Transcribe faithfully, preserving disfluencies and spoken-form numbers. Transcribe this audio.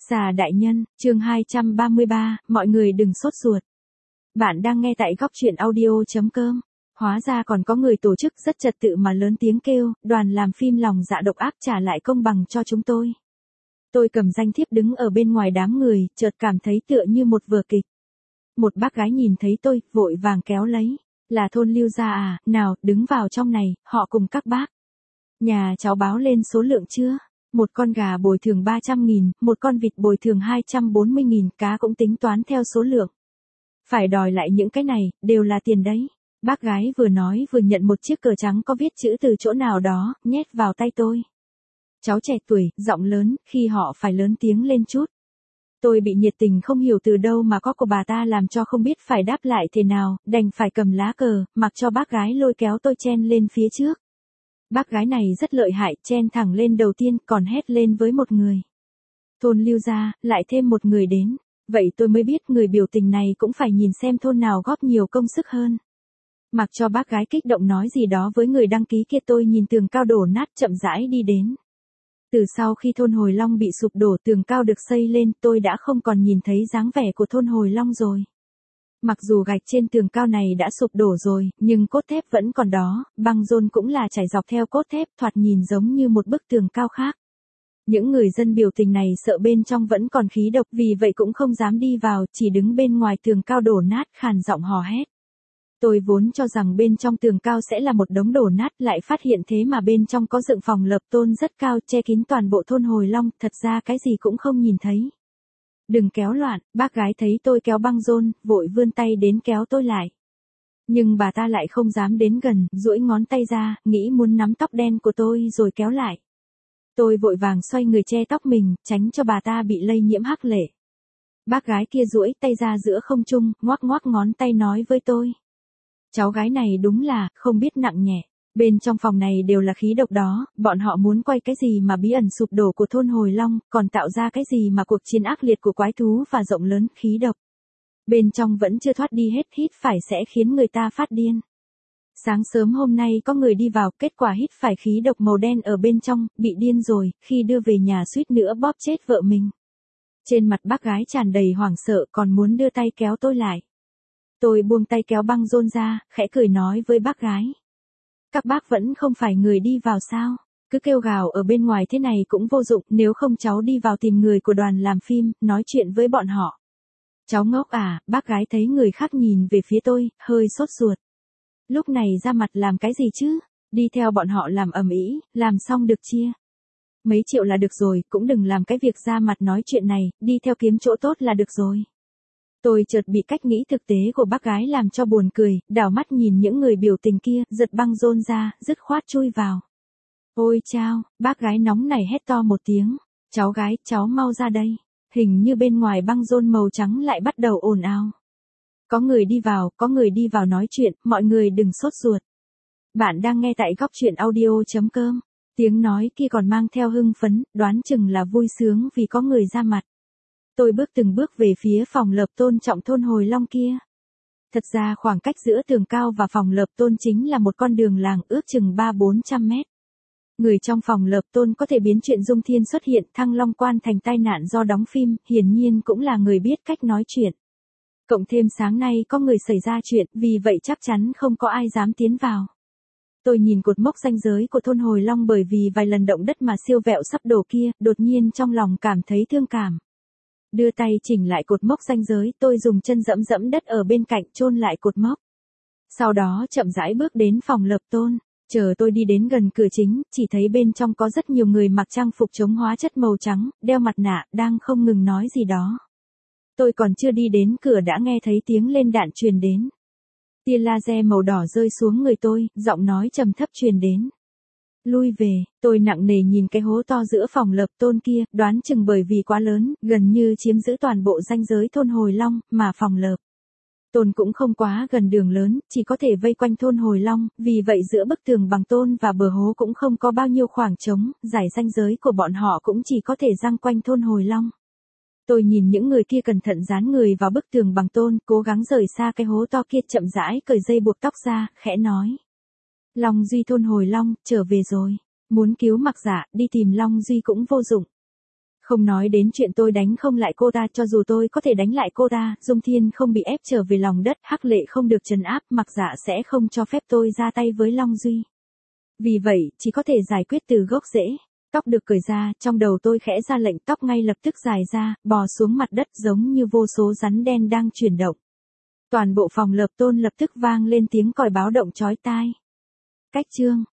Xà đại nhân, chương hai trăm ba mươi ba, mọi người đừng sốt ruột. Bạn đang nghe tại góc truyện audio.com. Hóa ra còn có người tổ chức rất trật tự mà lớn tiếng kêu, đoàn làm phim lòng dạ độc ác trả lại công bằng cho chúng tôi. Tôi cầm danh thiếp đứng ở bên ngoài đám người, chợt cảm thấy tựa như một vở kịch. Một bác gái nhìn thấy tôi, vội vàng kéo lấy. Là thôn Lưu gia à, nào, đứng vào trong này, họ cùng các bác. Nhà cháu báo lên số lượng chưa? Một con gà bồi thường ba trăm nghìn, một con vịt bồi thường hai trăm bốn mươi nghìn, cá cũng tính toán theo số lượng. Phải đòi lại những cái này, đều là tiền đấy. Bác gái vừa nói vừa nhận một chiếc cờ trắng có viết chữ từ chỗ nào đó, nhét vào tay tôi. Cháu trẻ tuổi, giọng lớn, khi họ phải lớn tiếng lên chút. Tôi bị nhiệt tình không hiểu từ đâu mà có của bà ta làm cho không biết phải đáp lại thế nào, đành phải cầm lá cờ, mặc cho bác gái lôi kéo tôi chen lên phía trước. Bác gái này rất lợi hại, chen thẳng lên đầu tiên, còn hét lên với một người. Thôn Lưu gia, lại thêm một người đến. Vậy tôi mới biết người biểu tình này cũng phải nhìn xem thôn nào góp nhiều công sức hơn. Mặc cho bác gái kích động nói gì đó với người đăng ký kia, tôi nhìn tường cao đổ nát chậm rãi đi đến. Từ sau khi thôn Hồi Long bị sụp đổ, tường cao được xây lên, tôi đã không còn nhìn thấy dáng vẻ của thôn Hồi Long rồi. Mặc dù gạch trên tường cao này đã sụp đổ rồi, nhưng cốt thép vẫn còn đó, băng rôn cũng là trải dọc theo cốt thép, thoạt nhìn giống như một bức tường cao khác. Những người dân biểu tình này sợ bên trong vẫn còn khí độc, vì vậy cũng không dám đi vào, chỉ đứng bên ngoài tường cao đổ nát khàn giọng hò hét. Tôi vốn cho rằng bên trong tường cao sẽ là một đống đổ nát, lại phát hiện thế mà bên trong có dựng phòng lập tôn rất cao, che kín toàn bộ thôn Hồi Long, thật ra cái gì cũng không nhìn thấy. Đừng kéo loạn, bác gái thấy tôi kéo băng rôn, vội vươn tay đến kéo tôi lại. Nhưng bà ta lại không dám đến gần, duỗi ngón tay ra, nghĩ muốn nắm tóc đen của tôi rồi kéo lại. Tôi vội vàng xoay người che tóc mình, tránh cho bà ta bị lây nhiễm hắc lệ. Bác gái kia duỗi tay ra giữa không trung, ngoắc ngoắc ngón tay nói với tôi. Cháu gái này đúng là, không biết nặng nhẹ. Bên trong phòng này đều là khí độc đó, bọn họ muốn quay cái gì mà bí ẩn sụp đổ của thôn Hồi Long, còn tạo ra cái gì mà cuộc chiến ác liệt của quái thú và rộng lớn khí độc. Bên trong vẫn chưa thoát đi hết, hít phải sẽ khiến người ta phát điên. Sáng sớm hôm nay có người đi vào, kết quả hít phải khí độc màu đen ở bên trong, bị điên rồi, khi đưa về nhà suýt nữa bóp chết vợ mình. Trên mặt bác gái tràn đầy hoảng sợ, còn muốn đưa tay kéo tôi lại. Tôi buông tay kéo băng rôn ra, khẽ cười nói với bác gái. Các bác vẫn không phải người đi vào sao? Cứ kêu gào ở bên ngoài thế này cũng vô dụng, nếu không cháu đi vào tìm người của đoàn làm phim, nói chuyện với bọn họ. Cháu ngốc à, bác gái thấy người khác nhìn về phía tôi, hơi sốt ruột. Lúc này ra mặt làm cái gì chứ? Đi theo bọn họ làm ầm ĩ, làm xong được chia. Mấy triệu là được rồi, cũng đừng làm cái việc ra mặt nói chuyện này, đi theo kiếm chỗ tốt là được rồi. Tôi chợt bị cách nghĩ thực tế của bác gái làm cho buồn cười, đảo mắt nhìn những người biểu tình kia, giật băng rôn ra, dứt khoát chui vào. Ôi chao, bác gái nóng này hét to một tiếng. Cháu gái, cháu mau ra đây. Hình như bên ngoài băng rôn màu trắng lại bắt đầu ồn ào. Có người đi vào, có người đi vào nói chuyện, mọi người đừng sốt ruột. Bạn đang nghe tại góc truyện audio.com. Tiếng nói kia còn mang theo hưng phấn, đoán chừng là vui sướng vì có người ra mặt. Tôi bước từng bước về phía phòng lập tôn trọng thôn Hồi Long kia. Thật ra khoảng cách giữa tường cao và phòng lập tôn chính là một con đường làng ước chừng ba bốn trăm mét. Người trong phòng lập tôn có thể biến chuyện Dung Thiên xuất hiện Thăng Long Quan thành tai nạn do đóng phim, hiển nhiên cũng là người biết cách nói chuyện. Cộng thêm sáng nay có người xảy ra chuyện, vì vậy chắc chắn không có ai dám tiến vào. Tôi nhìn cột mốc ranh giới của thôn Hồi Long bởi vì vài lần động đất mà siêu vẹo sắp đổ kia, đột nhiên trong lòng cảm thấy thương cảm. Đưa tay chỉnh lại cột mốc ranh giới, tôi dùng chân dẫm dẫm đất ở bên cạnh chôn lại cột mốc. Sau đó chậm rãi bước đến phòng lập tôn. Chờ tôi đi đến gần cửa chính, chỉ thấy bên trong có rất nhiều người mặc trang phục chống hóa chất màu trắng, đeo mặt nạ, đang không ngừng nói gì đó. Tôi còn chưa đi đến cửa đã nghe thấy tiếng lên đạn truyền đến. Tia laser màu đỏ rơi xuống người tôi, giọng nói trầm thấp truyền đến. Lui về, tôi nặng nề nhìn cái hố to giữa phòng lập tôn kia, đoán chừng bởi vì quá lớn, gần như chiếm giữ toàn bộ ranh giới thôn Hồi Long, mà phòng lập tôn cũng không quá gần đường lớn, chỉ có thể vây quanh thôn Hồi Long, vì vậy giữa bức tường bằng tôn và bờ hố cũng không có bao nhiêu khoảng trống, giải ranh giới của bọn họ cũng chỉ có thể giăng quanh thôn Hồi Long. Tôi nhìn những người kia cẩn thận dán người vào bức tường bằng tôn, cố gắng rời xa cái hố to kia, chậm rãi cởi dây buộc tóc ra, khẽ nói. Long Duy thôn Hồi Long, trở về rồi. Muốn cứu Mặc Dạ, đi tìm Long Duy cũng vô dụng. Không nói đến chuyện tôi đánh không lại cô ta, cho dù tôi có thể đánh lại cô ta, Dung Thiên không bị ép trở về lòng đất, Hắc Lệ không được trấn áp, Mặc Dạ sẽ không cho phép tôi ra tay với Long Duy. Vì vậy, chỉ có thể giải quyết từ gốc rễ. Tóc được cởi ra, trong đầu tôi khẽ ra lệnh, tóc ngay lập tức dài ra, bò xuống mặt đất giống như vô số rắn đen đang chuyển động. Toàn bộ phòng Lợp Tôn lập tức vang lên tiếng còi báo động chói tai. Cách chương